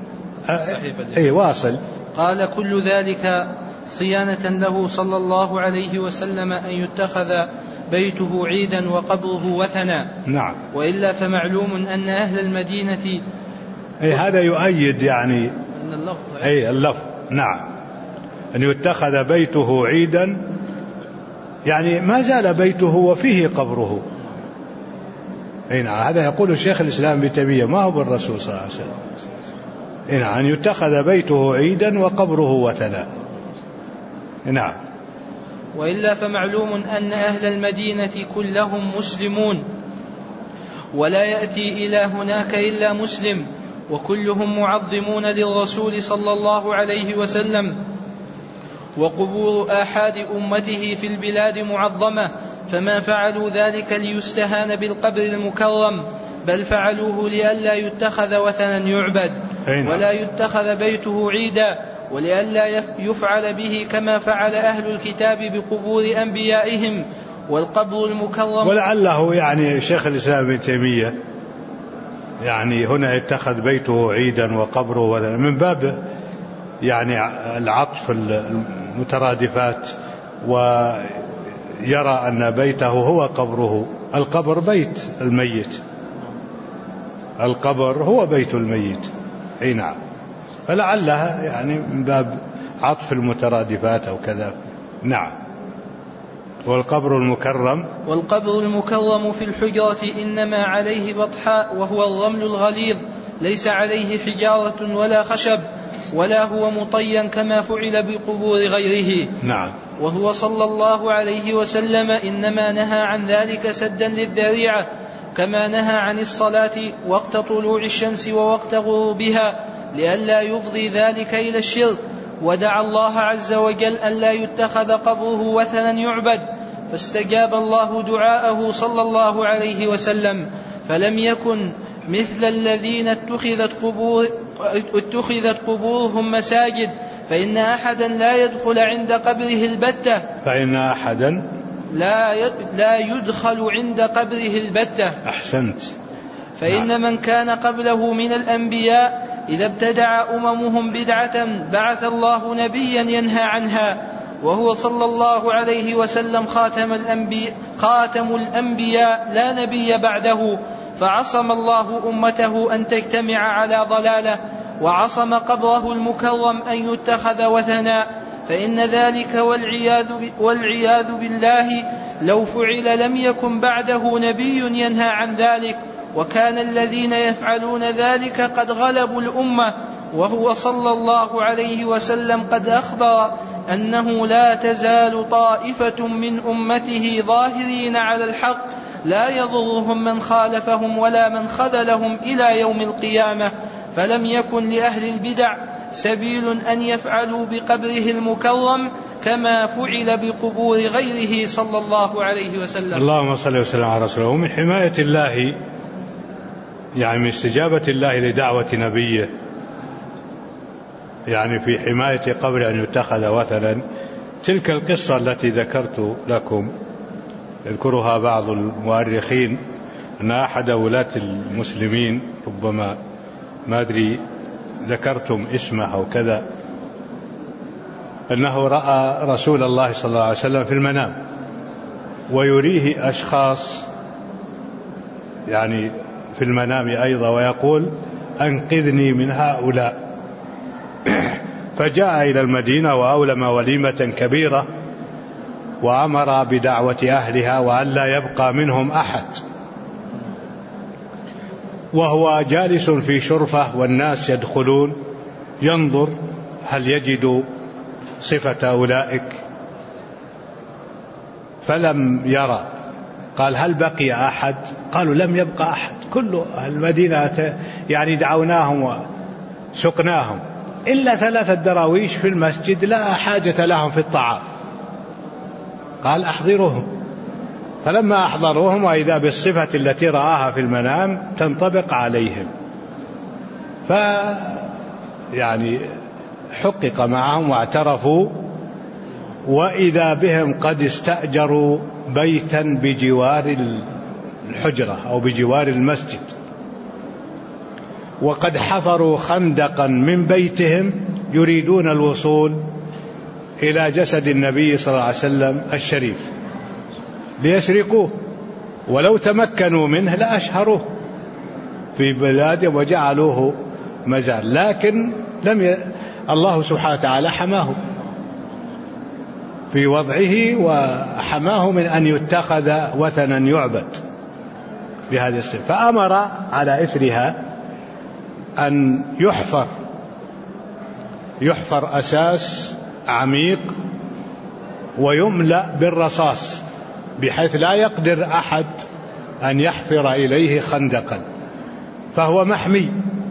الصحيفة واصل. قال كل ذلك صيانة له صلى الله عليه وسلم أن يتخذ بيته عيدا وقبره وثنا. نعم. وإلا فمعلوم أن أهل المدينة هذا يؤيد يعني أن اللفظ اللفظ. نعم، أن يتخذ بيته عيدا، يعني ما زال بيته وفيه قبره. نعم، هذا يقول الشيخ الإسلام ابن تيمية، ما هو بالرسول صلى الله عليه وسلم. نعم، أن يتخذ بيته عيدا وقبره وثنا. نعم. وإلا فمعلوم أن أهل المدينة كلهم مسلمون، ولا يأتي إلى هناك إلا مسلم، وكلهم معظمون للرسول صلى الله عليه وسلم، وقبور آحاد أمته في البلاد معظمة، فما فعلوا ذلك ليستهان بالقبر المكرم، بل فعلوه لئلا يتخذ وثنا يعبد، ولا يتخذ بيته عيدا، ولئلا يفعل به كما فعل أهل الكتاب بقبور أنبيائهم. والقبر المكرم، ولعله يعني شيخ الإسلام ابن تيمية يعني هنا اتخذ بيته عيدا وقبره وثنا من باب يعني العطف المترادفات، ويرى أن بيته هو قبره. القبر بيت الميت، القبر هو بيت الميت. نعم، فلعلها يعني من باب عطف المترادفات أو كذا. نعم. والقبر المكرم في الحجرة إنما عليه بطحاء، وهو الرمل الغليظ، ليس عليه حجارة ولا خشب، ولا هو مطيا كما فعل بقبور غيره. نعم. وهو صلى الله عليه وسلم إنما نهى عن ذلك سدا للذريعة، كما نهى عن الصلاة وقت طلوع الشمس ووقت غروبها، لئلا يفضي ذلك إلى الشرك. ودعا الله عز وجل ألا يتخذ قبره وثنا يعبد، فاستجاب الله دعاءه صلى الله عليه وسلم، فلم يكن مثل الذين اتخذت قبورهم مساجد، فإن أحدا لا يدخل عند قبره البتة، لا يدخل عند قبره البتة. أحسنت. فإن من كان قبله من الأنبياء إذا ابتدع أممهم بدعة بعث الله نبيا ينهى عنها، وهو صلى الله عليه وسلم خاتم الأنبياء لا نبي بعده، فعصم الله أمته أن تجتمع على ضلاله، وعصم قبره المكرم أن يتخذ وثنا. فإن ذلك والعياذ بالله لو فعل لم يكن بعده نبي ينهى عن ذلك، وكان الذين يفعلون ذلك قد غلبوا الأمة، وهو صلى الله عليه وسلم قد أخبر أنه لا تزال طائفة من أمته ظاهرين على الحق لا يضرهم من خالفهم ولا من خذلهم إلى يوم القيامة. فلم يكن لأهل البدع سبيل أن يفعلوا بقبره المكرم كما فعل بقبور غيره صلى الله عليه وسلم. اللهم صل وسلم على رسوله. ومن حماية الله يعني من استجابة الله لدعوة نبيه يعني في حماية قبر أن يتخذ وثنا تلك القصة التي ذكرت لكم، يذكرها بعض المؤرخين، أن أحد ولاة المسلمين ربما ما أدري ذكرتم اسمه أو كذا، أنه رأى رسول الله صلى الله عليه وسلم في المنام ويريه أشخاص يعني في المنام أيضا ويقول أنقذني من هؤلاء. فجاء إلى المدينة وأولم وليمة كبيرة وأمر بدعوة أهلها وأن لا يبقى منهم أحد، وهو جالس في شرفة والناس يدخلون ينظر هل يجد صفة أولئك، فلم يرى. قال هل بقي أحد؟ قالوا لم يبقى أحد، كل المدينة يعني دعوناهم وسقناهم إلا 3 دراويش في المسجد لا حاجة لهم في الطعام. قال أحضرهم. فلما أحضروهم وإذا بالصفة التي رآها في المنام تنطبق عليهم، يعني حقق معهم واعترفوا، وإذا بهم قد استأجروا بيتا بجوار الحجرة أو بجوار المسجد، وقد حفروا خندقا من بيتهم يريدون الوصول إلى جسد النبي صلى الله عليه وسلم الشريف ليسرقوه، ولو تمكنوا منه لأشهروه في بلادهم وجعلوه مزار، لكن الله سبحانه وتعالى حماه في وضعه وحماه من أن يتخذ وثنا يعبد بهذه الصفة، فأمر على إثرها أن يحفر أساس عميق ويملأ بالرصاص بحيث لا يقدر أحد أن يحفر إليه خندقا، فهو محمي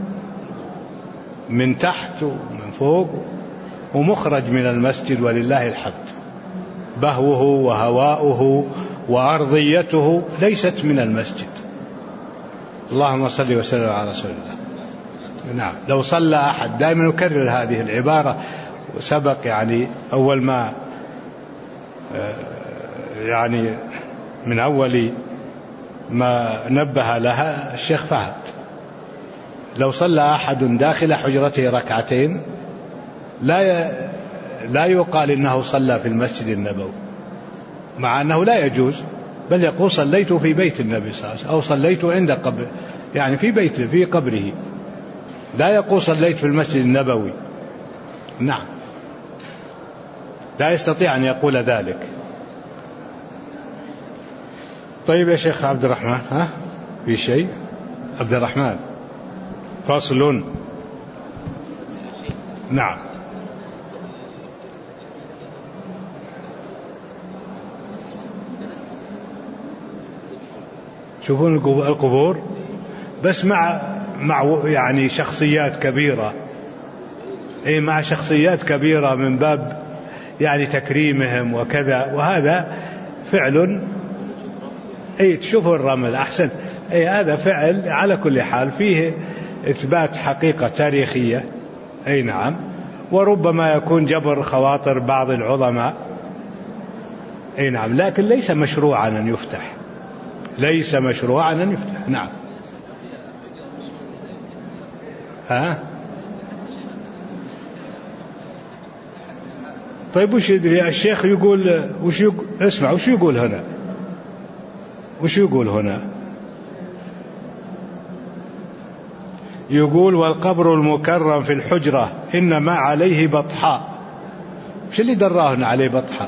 من تحت ومن فوق ومخرج من المسجد ولله الحمد. بهوه وهواؤه وأرضيته ليست من المسجد. اللهم صل وسلم على رسول الله. نعم، لو صلى أحد، دائما نكرر هذه العبارة، وسبق يعني أول ما يعني من أول ما نبه لها الشيخ فهد، لو صلى أحد داخل حجرته ركعتين لا يقال إنه صلى في المسجد النبوي، مع أنه لا يجوز، بل يقول صليت في بيت النبي صلى الله عليه وسلم، أو صليت عند قبر، يعني في بيته في قبره، لا يقول صليت في المسجد النبوي. نعم، لا يستطيع أن يقول ذلك. طيب يا شيخ عبد الرحمن، في شيء؟ عبد الرحمن، فصل. نعم. شوفون القبور بس مع يعني شخصيات كبيرة، مع شخصيات كبيرة من باب يعني تكريمهم وكذا، وهذا فعل تشوفوا الرمل أحسن، هذا فعل على كل حال فيه إثبات حقيقة تاريخية، نعم، وربما يكون جبر خواطر بعض العظماء، نعم، لكن ليس مشروعا أن يفتح، ليس مشروعا أن يفتح. نعم. طيب وش يدري الشيخ يقول؟ اسمع وش يقول هنا؟ وش يقول هنا؟ يقول والقبر المكرم في الحجرة إنما عليه بطحاء. وش اللي دراهن عليه بطحاء؟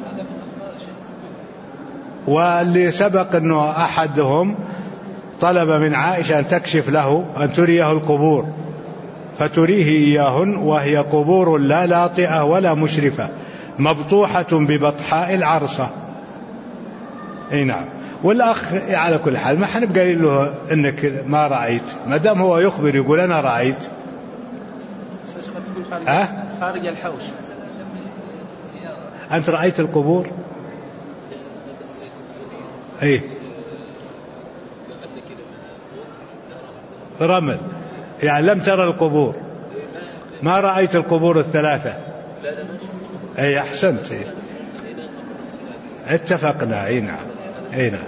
واللي سبق أنه أحدهم طلب من عائشة أن تكشف له، أن تريه القبور، فتريه إياهن وهي قبور لا لاطئة ولا مشرفة مبطوحة ببطحاء العرصة. نعم. والأخ على كل حال ما حنبقى له إنك ما رأيت، ما دام هو يخبر يقول أنا رأيت. خارج الحوش. أنت رأيت القبور؟ رمل، يعني لم ترى القبور، ما رأيت القبور الثلاثة. أحسنت، اتفقنا. نعم. نعم.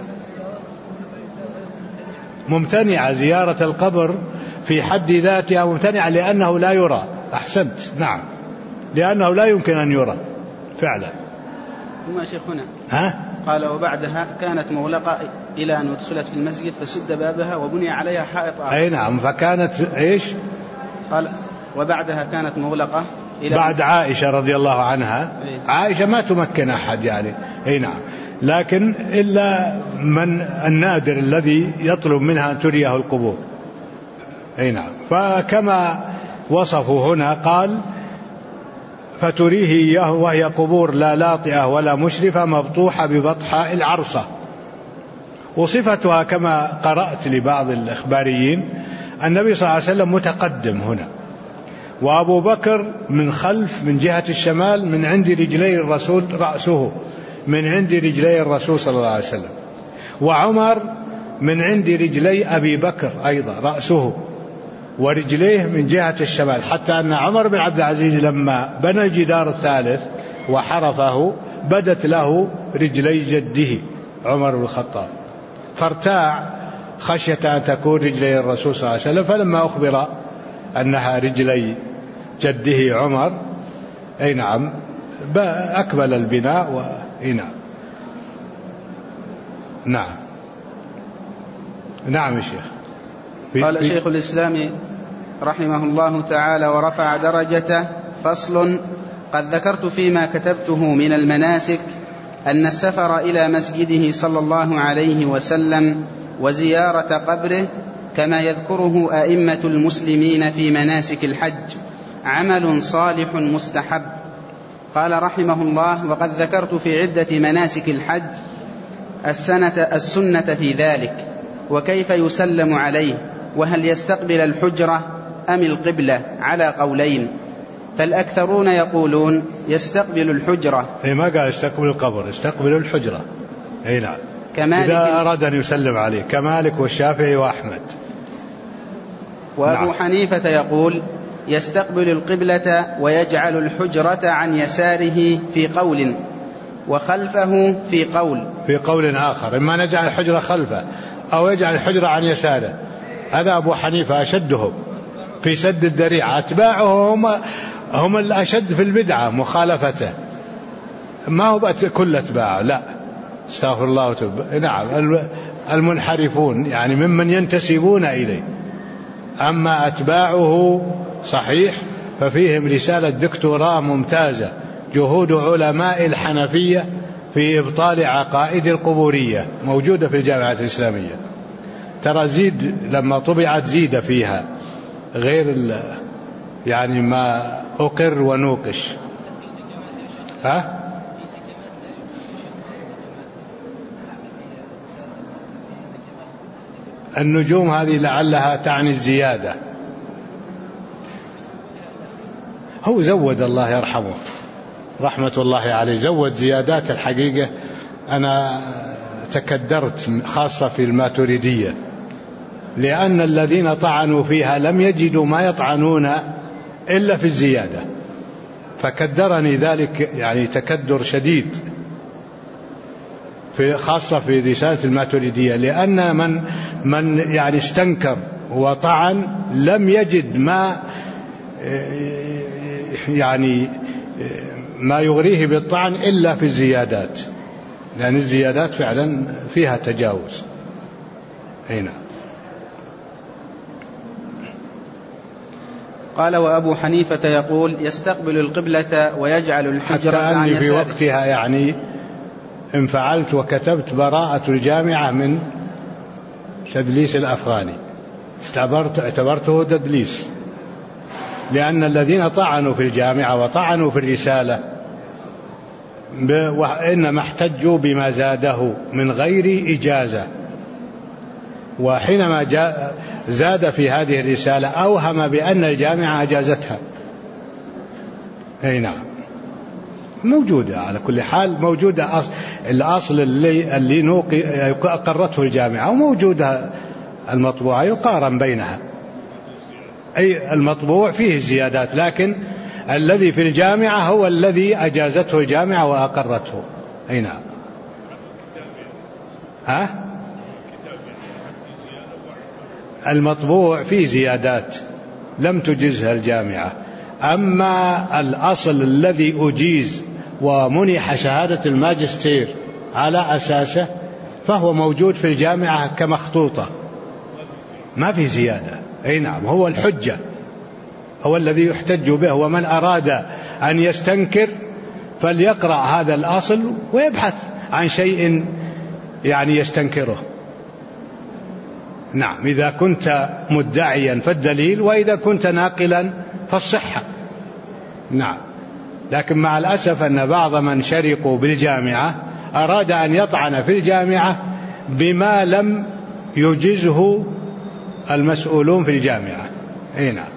ممتنعة زيارة القبر في حد ذاتها، ممتنعة لأنه لا يرى. أحسنت، نعم، لأنه لا يمكن أن يرى فعلا. ثم شيخنا قال وبعدها كانت مغلقة إلى أن أدخلت في المسجد فسد بابها وبني عليها حائط آخر. نعم، فكانت قال وبعدها كانت مغلقة بعد عائشة رضي الله عنها. عائشة ما تمكن أحد يعني، نعم، لكن إلا من النادر الذي يطلب منها أن تريه القبور. نعم. فكما وصفوا هنا قال فتريه إياه وهي قبور لا لاطئة ولا مشرفة مبطوحة ببطحاء العرصة. وصفتها كما قرأت لبعض الإخباريين النبي صلى الله عليه وسلم متقدم هنا، وأبو بكر من خلف من جهة الشمال من عند رجلي الرسول، رأسه من عند رجلي الرسول صلى الله عليه وسلم، وعمر من عند رجلي أبي بكر أيضا رأسه ورجليه من جهة الشمال، حتى أن عمر بن عبد العزيز لما بنى الجدار الثالث وحرفه بدت له رجلي جده عمر بن الخطاب، فارتاع خشية أن تكون رجلي الرسول صلى الله عليه وسلم، فلما أخبر أنها رجلي جده عمر، أي نعم، أكمل البناء نعم. نعم يا شيخ. قال شيخ الإسلام رحمه الله تعالى ورفع درجته: فصل: قد ذكرت فيما كتبته من المناسك أن السفر إلى مسجده صلى الله عليه وسلم وزيارة قبره كما يذكره أئمة المسلمين في مناسك الحج عمل صالح مستحب. قال رحمه الله: وقد ذكرت في عدة مناسك الحج السنة في ذلك، وكيف يسلم عليه، وهل يستقبل الحجرة أم القبلة، على قولين، فالأكثرون يقولون يستقبل الحجرة. ما قال يستقبل القبر، يستقبل الحجرة. نعم. إذا أراد أن يسلم عليه، كمالك والشافعي وأحمد. وأبو نعم. حنيفة يقول يستقبل القبلة ويجعل الحجرة عن يساره في قول، وخلفه في قول آخر، إما نجعل الحجرة خلفه أو يجعل الحجرة عن يساره. هذا أبو حنيفة أشدهم في سد الذريعة، أتباعه هم الأشد في البدعة مخالفته، ما هو كل أتباعه، لا، استغفر الله وتوب. نعم، المنحرفون يعني ممن ينتسبون إليه. أما أتباعه صحيح ففيهم رسالة دكتوراه ممتازة: جهود علماء الحنفية في إبطال عقائد القبورية، موجودة في الجامعة الإسلامية. ترى زيد لما طبعت زيد فيها غير يعني ما أقر ونوقش. النجوم هذه لعلها تعني الزيادة. هو زود، الله يرحمه رحمة الله عليه، زود زيادات. الحقيقة أنا تكدرت خاصة في الماتريدية، لأن الذين طعنوا فيها لم يجدوا ما يطعنون إلا في الزيادة، فكدرني ذلك يعني تكدر شديد، خاصة في رسالة الماتريدية، لأن من يعني استنكر وطعن لم يجد ما يعني ما يغريه بالطعن إلا في الزيادات، لأن الزيادات فعلا فيها تجاوز. هنا قال: وأبو حنيفة يقول يستقبل القبلة ويجعل الحجرة عن يساره. في وقتها يعني انفعلت وكتبت براءة الجامعة من تدليس الأفغاني، اعتبرته تدليس، لأن الذين طعنوا في الجامعة وطعنوا في الرسالة إنما احتجوا بما زاده من غير إجازة، وحينما زاد في هذه الرسالة أوهم بأن الجامعة أجازتها. نعم، موجودة على كل حال، موجودة الأصل اللي أقرته الجامعة، وموجودة المطبوعة يقارن بينها، أي المطبوع فيه زيادات، لكن الذي في الجامعة هو الذي أجازته الجامعة وأقرته. أي نعم. المطبوع فيه زيادات لم تجزها الجامعة، أما الأصل الذي أجيز ومنح شهادة الماجستير على أساسه فهو موجود في الجامعة كمخطوطة، ما في زيادة. أي نعم، هو الحجة، هو الذي يحتج به، ومن أراد أن يستنكر فليقرأ هذا الأصل ويبحث عن شيء يعني يستنكره. نعم، إذا كنت مدعيا فالدليل، وإذا كنت ناقلا فالصحة. نعم، لكن مع الأسف أن بعض من شرقوا بالجامعة أراد أن يطعن في الجامعة بما لم يجزه المسؤولون في الجامعة. أي نعم.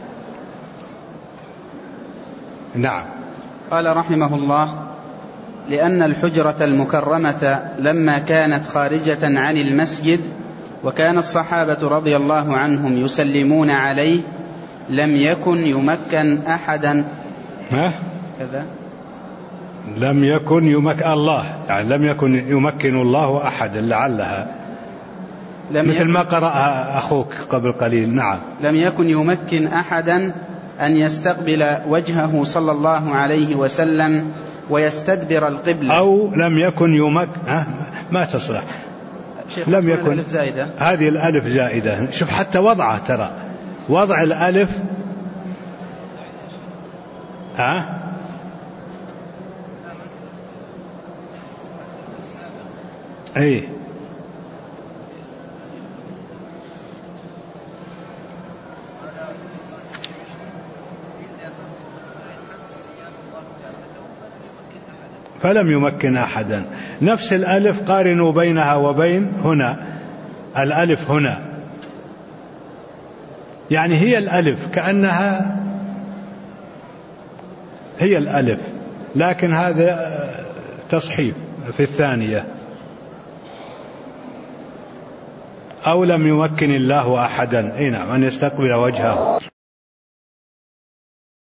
نعم. قال رحمه الله: لأن الحجرة المكرمة لما كانت خارجة عن المسجد وكان الصحابة رضي الله عنهم يسلمون عليه لم يكن يمكن أحدا كذا لم يكن يمكن الله، يعني لم يكن يمكن الله أحد، لعلها مثل ما قرأ أخوك قبل قليل. نعم. لم يكن يمكن أحدا أن يستقبل وجهه صلى الله عليه وسلم ويستدبر القبلة، أو لم يكن ما تصلح. لم يكن هذه الألف زائدة. شوف حتى وضعه، ترى وضع الألف أي فلم يمكن أحدا. نفس الألف قارنوا بينها وبين هنا، الألف هنا يعني هي الألف، كأنها هي الألف، لكن هذا تصحيف في الثانية. أو لم يمكن الله أحدا نعم أن يستقبل وجهه.